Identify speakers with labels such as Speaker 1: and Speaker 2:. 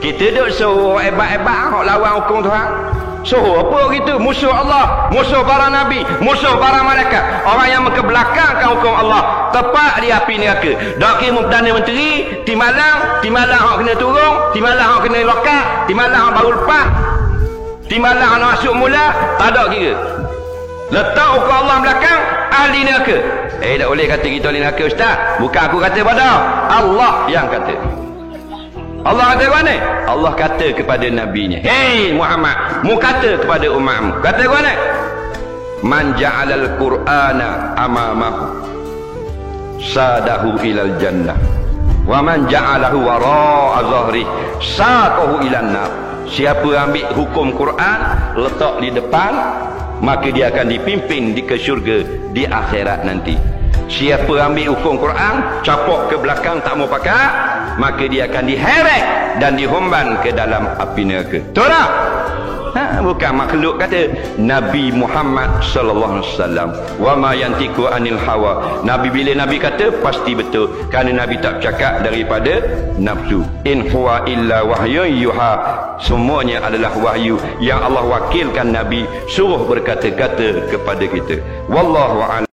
Speaker 1: Kita duk suruh hebat-hebat hok lawan hukum Tuhan. Suruh apa gitu? Musuh Allah, musuh para nabi, musuh para malaikat. Orang yang mengkebelakangkan hukum Allah, tepat di api neraka. Dak kira Perdana Menteri, timalang hok kena turun, timalang hok kena lokat, timalang hok baru lepas, timalang hok masuk mula, tak ada kira. Letak hukum Allah belakang, ahli neraka. Tak boleh kata kita ahli neraka, ustaz. Bukan aku kata pada Allah yang kata. Allah kata mana? Allah kata kepada nabinya, hei Muhammad, mu kata kepada umatmu, kata mana? Man ja'alal Qur'ana amamahu sadahu ilal jannah wa man ja'alahu wara'a zahri saqahu ilan nar. Siapa ambil hukum Quran letak di depan, maka dia akan dipimpin ke syurga di akhirat nanti. Siapa ambil hukum Quran capok ke belakang tak mau pakai, maka dia akan diheret dan dihumban ke dalam api neraka. Betul tak? Bukan makhluk kata. Nabi Muhammad sallallahu alaihi wasallam, wa ma yantiqu anil hawa. Nabi bila Nabi kata pasti betul, kerana Nabi tak bercakap daripada nafsu. In huwa illa wahyun yuha. Semuanya adalah wahyu yang Allah wakilkan Nabi suruh berkata-kata kepada kita. Wallahu a'lam.